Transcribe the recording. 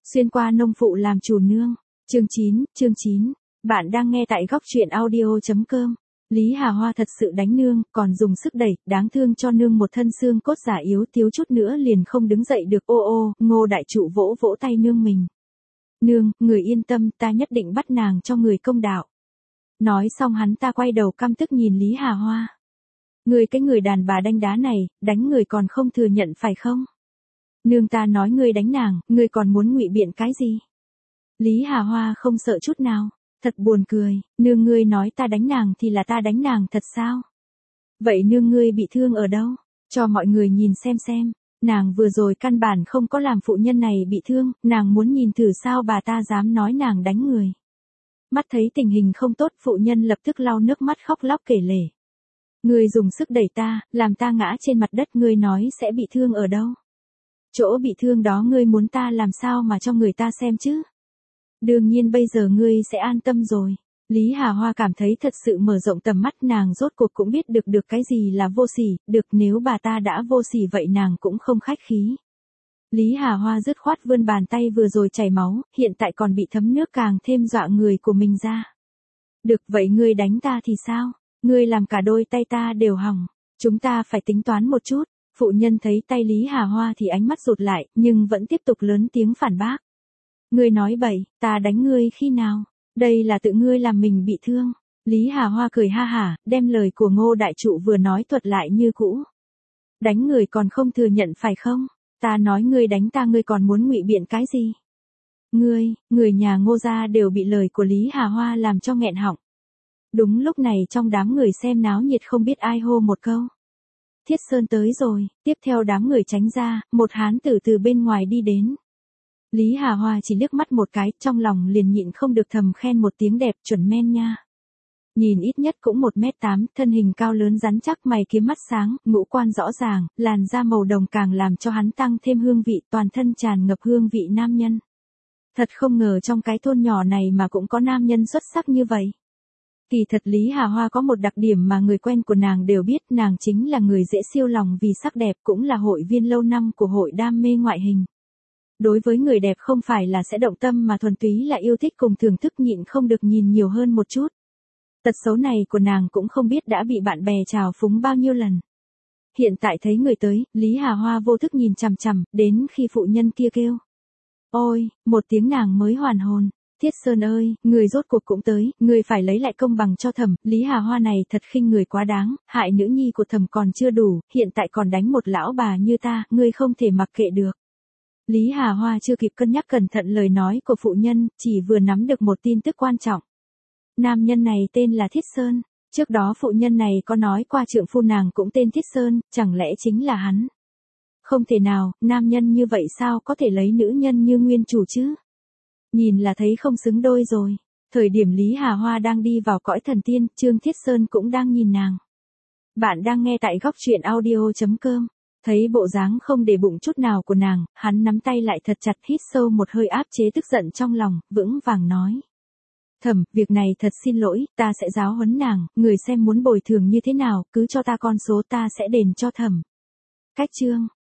Xuyên qua nông phụ làm chủ nương. Chương 9. Bạn đang nghe tại góc truyện audio.com. Lý Hà Hoa thật sự đánh nương, còn dùng sức đẩy, đáng thương cho nương một thân xương cốt giả yếu thiếu chút nữa liền không đứng dậy được. Ô, Ngô đại trụ vỗ vỗ tay nương mình. Nương, người yên tâm, ta nhất định bắt nàng cho người công đạo. Nói xong hắn ta quay đầu căm tức nhìn Lý Hà Hoa. Ngươi cái người đàn bà đanh đá này, đánh người còn không thừa nhận phải không? Nương ta nói ngươi đánh nàng, ngươi còn muốn ngụy biện cái gì? Lý Hà Hoa không sợ chút nào, thật buồn cười, nương ngươi nói ta đánh nàng thì là ta đánh nàng thật sao? Vậy nương ngươi bị thương ở đâu? Cho mọi người nhìn xem, nàng vừa rồi căn bản không có làm phụ nhân này bị thương, nàng muốn nhìn thử sao bà ta dám nói nàng đánh người. Mắt thấy tình hình không tốt, phụ nhân lập tức lau nước mắt khóc lóc kể lể. Ngươi dùng sức đẩy ta, làm ta ngã trên mặt đất, ngươi nói sẽ bị thương ở đâu? Chỗ bị thương đó ngươi muốn ta làm sao mà cho người ta xem chứ? Đương nhiên bây giờ ngươi sẽ an tâm rồi. Lý Hà Hoa cảm thấy thật sự mở rộng tầm mắt, nàng rốt cuộc cũng biết được cái gì là vô sỉ, được nếu bà ta đã vô sỉ vậy nàng cũng không khách khí. Lý Hà Hoa dứt khoát vươn bàn tay vừa rồi chảy máu, hiện tại còn bị thấm nước càng thêm dọa người của mình ra. Được vậy ngươi đánh ta thì sao? Ngươi làm cả đôi tay ta đều hỏng. Chúng ta phải tính toán một chút. Phụ nhân thấy tay Lý Hà Hoa thì ánh mắt rụt lại, nhưng vẫn tiếp tục lớn tiếng phản bác. Ngươi nói bậy, ta đánh ngươi khi nào? Đây là tự ngươi làm mình bị thương. Lý Hà Hoa cười ha hả, đem lời của Ngô đại trụ vừa nói thuật lại như cũ. Đánh người còn không thừa nhận phải không? Ta nói ngươi đánh ta, ngươi còn muốn ngụy biện cái gì? Người nhà Ngô gia đều bị lời của Lý Hà Hoa làm cho nghẹn họng. Đúng lúc này trong đám người xem náo nhiệt không biết ai hô một câu. Thiết Sơn tới rồi, tiếp theo đám người tránh ra, một hán tử từ bên ngoài đi đến. Lý Hà Hoa chỉ liếc mắt một cái, trong lòng liền nhịn không được thầm khen một tiếng đẹp, chuẩn men nha. Nhìn ít nhất cũng 1m8, thân hình cao lớn rắn chắc, mày kiếm mắt sáng, ngũ quan rõ ràng, làn da màu đồng càng làm cho hắn tăng thêm hương vị, toàn thân tràn ngập hương vị nam nhân. Thật không ngờ trong cái thôn nhỏ này mà cũng có nam nhân xuất sắc như vậy. Kỳ thật Lý Hà Hoa có một đặc điểm mà người quen của nàng đều biết, nàng chính là người dễ siêu lòng vì sắc đẹp, cũng là hội viên lâu năm của hội đam mê ngoại hình. Đối với người đẹp không phải là sẽ động tâm mà thuần túy là yêu thích cùng thưởng thức, nhịn không được nhìn nhiều hơn một chút. Tật xấu này của nàng cũng không biết đã bị bạn bè trào phúng bao nhiêu lần. Hiện tại thấy người tới, Lý Hà Hoa vô thức nhìn chằm chằm, đến khi phụ nhân kia kêu. Ôi, một tiếng nàng mới hoàn hồn. Thiết Sơn ơi, người rốt cuộc cũng tới, người phải lấy lại công bằng cho Thẩm. Lý Hà Hoa này thật khinh người quá đáng, hại nữ nhi của Thẩm còn chưa đủ, hiện tại còn đánh một lão bà như ta, ngươi không thể mặc kệ được. Lý Hà Hoa chưa kịp cân nhắc cẩn thận lời nói của phụ nhân, chỉ vừa nắm được một tin tức quan trọng. Nam nhân này tên là Thiết Sơn, trước đó phụ nhân này có nói qua trượng phu nàng cũng tên Thiết Sơn, chẳng lẽ chính là hắn? Không thể nào, nam nhân như vậy sao có thể lấy nữ nhân như nguyên chủ chứ? Nhìn là thấy không xứng đôi rồi. Thời điểm Lý Hà Hoa đang đi vào cõi thần tiên, Trương Thiết Sơn cũng đang nhìn nàng. Bạn đang nghe tại góc truyện audio.com. Thấy bộ dáng không để bụng chút nào của nàng, hắn nắm tay lại thật chặt, hít sâu một hơi áp chế tức giận trong lòng, vững vàng nói. Thẩm, việc này thật xin lỗi, ta sẽ giáo huấn nàng, người xem muốn bồi thường như thế nào, cứ cho ta con số ta sẽ đền cho Thẩm. Cách chương.